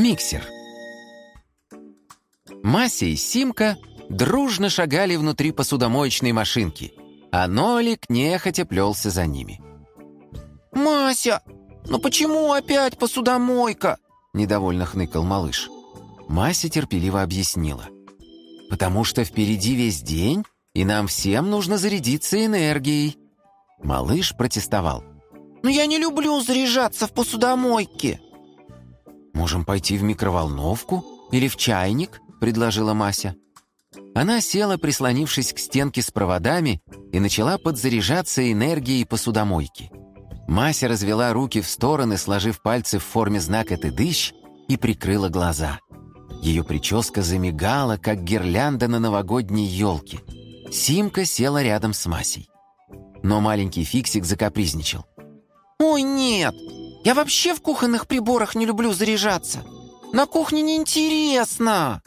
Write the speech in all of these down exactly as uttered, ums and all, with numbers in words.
Миксер. Мася и Симка дружно шагали внутри посудомоечной машинки, а Нолик нехотя плелся за ними. «Мася, ну почему опять посудомойка?» — недовольно хныкал малыш. Мася терпеливо объяснила. «Потому что впереди весь день, и нам всем нужно зарядиться энергией». Малыш протестовал. «Но я не люблю заряжаться в посудомойке». «Можем пойти в микроволновку или в чайник», — предложила Мася. Она села, прислонившись к стенке с проводами, и начала подзаряжаться энергией посудомойки. Мася развела руки в стороны, сложив пальцы в форме знака «Тыдыщ», и прикрыла глаза. Ее прическа замигала, как гирлянда на новогодней елке. Симка села рядом с Масей. Но маленький Фиксик закапризничал. «Ой, нет! Я вообще в кухонных приборах не люблю заряжаться! На кухне неинтересно!»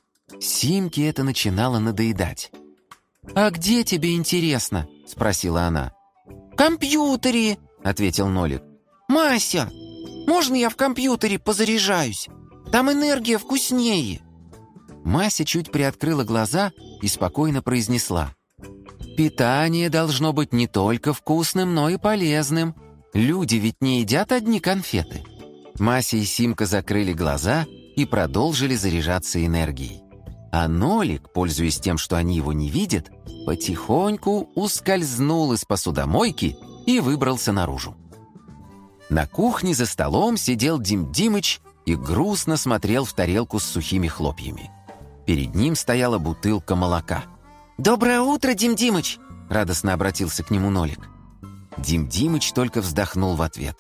Симке это начинало надоедать. «А где тебе интересно?» — спросила она. «В компьютере!» — ответил Нолик. «Мася, можно я в компьютере позаряжаюсь? Там энергия вкуснее!» Мася чуть приоткрыла глаза и спокойно произнесла. «Питание должно быть не только вкусным, но и полезным. Люди ведь не едят одни конфеты». Мася и Симка закрыли глаза и продолжили заряжаться энергией. А Нолик, пользуясь тем, что они его не видят, потихоньку ускользнул из посудомойки и выбрался наружу. На кухне за столом сидел Дим Димыч и грустно смотрел в тарелку с сухими хлопьями. Перед ним стояла бутылка молока. «Доброе утро, Дим Димыч!» — радостно обратился к нему Нолик. Дим Димыч только вздохнул в ответ.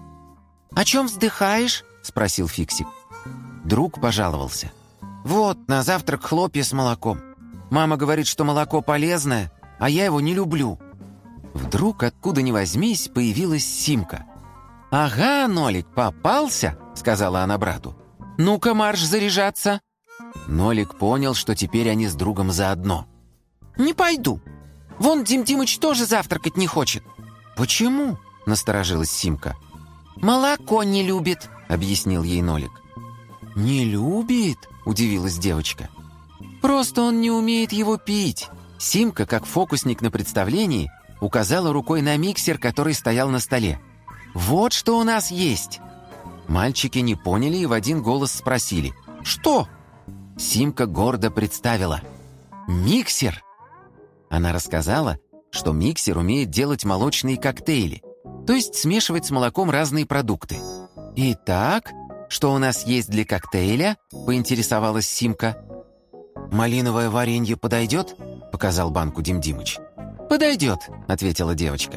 «О чем вздыхаешь?» — спросил Фиксик. Друг пожаловался. «Вот, на завтрак хлопья с молоком. Мама говорит, что молоко полезное, а я его не люблю». Вдруг, откуда ни возьмись, появилась Симка. «Ага, Нолик, попался!» — сказала она брату. «Ну-ка, марш заряжаться!» Нолик понял, что теперь они с другом заодно. «Не пойду. Вон Дим Димыч тоже завтракать не хочет». «Почему?» — насторожилась Симка. «Молоко не любит», — объяснил ей Нолик. «Не любит?» — удивилась девочка. «Просто он не умеет его пить». Симка, как фокусник на представлении, указала рукой на миксер, который стоял на столе. «Вот что у нас есть!» Мальчики не поняли и в один голос спросили. «Что?» Симка гордо представила. «Миксер!» Она рассказала, что миксер умеет делать молочные коктейли, то есть смешивать с молоком разные продукты. «Итак, что у нас есть для коктейля?» — поинтересовалась Симка. «Малиновое варенье подойдет?» — показал банку Дим Димыч. «Подойдет», — ответила девочка.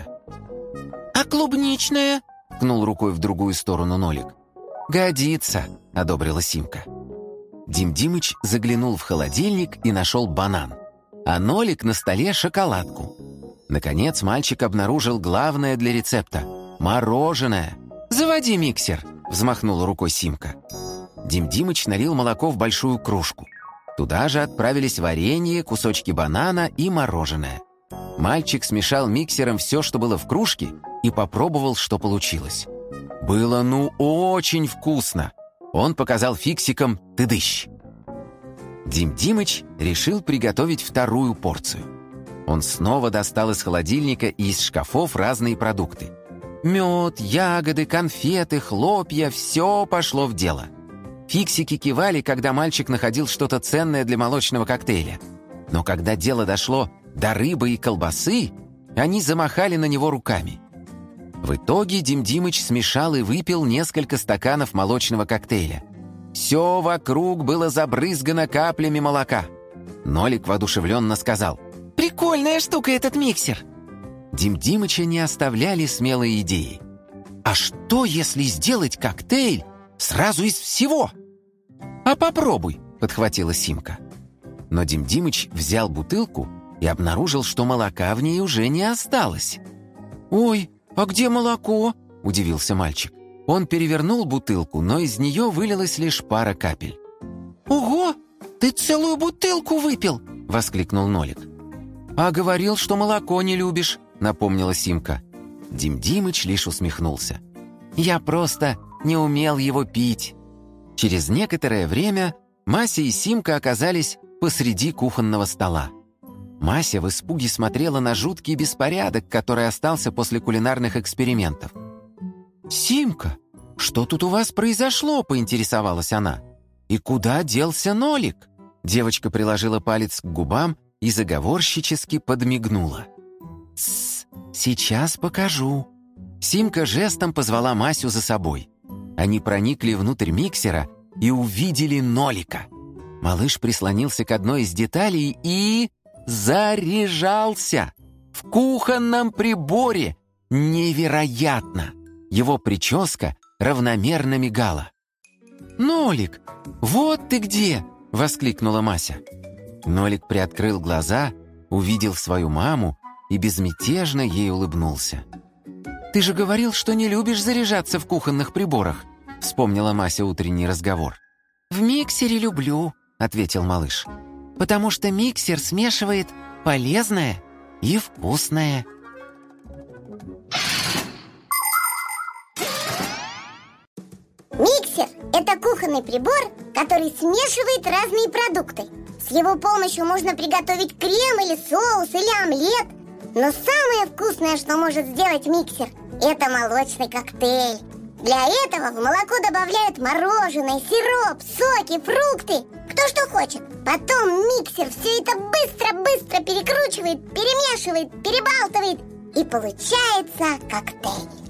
«А клубничное?» — ткнул рукой в другую сторону Нолик. «Годится», — одобрила Симка. Дим Димыч заглянул в холодильник и нашел банан, а Нолик на столе шоколадку. Наконец мальчик обнаружил главное для рецепта — мороженое. «Заводи миксер», — взмахнула рукой Симка. Дим Димыч налил молоко в большую кружку. Туда же отправились варенье, кусочки банана и мороженое. Мальчик смешал миксером все, что было в кружке, и попробовал, что получилось. Было ну очень вкусно. Он показал Фиксикам «Тыдыщ». Дим Димыч решил приготовить вторую порцию. Он снова достал из холодильника и из шкафов разные продукты. Мед, ягоды, конфеты, хлопья — все пошло в дело. Фиксики кивали, когда мальчик находил что-то ценное для молочного коктейля. Но когда дело дошло до рыбы и колбасы, они замахали на него руками. В итоге Дим Димыч смешал и выпил несколько стаканов молочного коктейля. Все вокруг было забрызгано каплями молока. Нолик воодушевленно сказал: «Прикольная штука этот миксер!» Дим Димыча не оставляли смелые идеи. «А что, если сделать коктейль сразу из всего?» «А попробуй», — подхватила Симка. Но Дим Димыч взял бутылку и обнаружил, что молока в ней уже не осталось. «Ой, а где молоко?» — удивился мальчик. Он перевернул бутылку, но из нее вылилась лишь пара капель. «Ого! Ты целую бутылку выпил!» — воскликнул Нолик. «А говорил, что молоко не любишь», — напомнила Симка. Дим Димыч лишь усмехнулся. «Я просто не умел его пить». Через некоторое время Мася и Симка оказались посреди кухонного стола. Мася в испуге смотрела на жуткий беспорядок, который остался после кулинарных экспериментов. «Симка, что тут у вас произошло?» — поинтересовалась она. «И куда делся Нолик?» Девочка приложила палец к губам и заговорщически подмигнула. «Тссс, сейчас покажу». Симка жестом позвала Масю за собой. Они проникли внутрь миксера и увидели Нолика. Малыш прислонился к одной из деталей и... заряжался! В кухонном приборе! Невероятно! Его прическа равномерно мигала. «Нолик, вот ты где!» — воскликнула Мася. Нолик приоткрыл глаза, увидел свою маму и безмятежно ей улыбнулся. «Ты же говорил, что не любишь заряжаться в кухонных приборах», — вспомнила Мася утренний разговор. «В миксере люблю», — ответил малыш, «потому что миксер смешивает полезное и вкусное». Миксер – это кухонный прибор, который смешивает разные продукты. С его помощью можно приготовить крем или соус, или омлет. Но самое вкусное, что может сделать миксер – это молочный коктейль. Для этого в молоко добавляют мороженое, сироп, соки, фрукты, кто что хочет. Потом миксер все это быстро-быстро перекручивает, перемешивает, перебалтывает, и получается коктейль.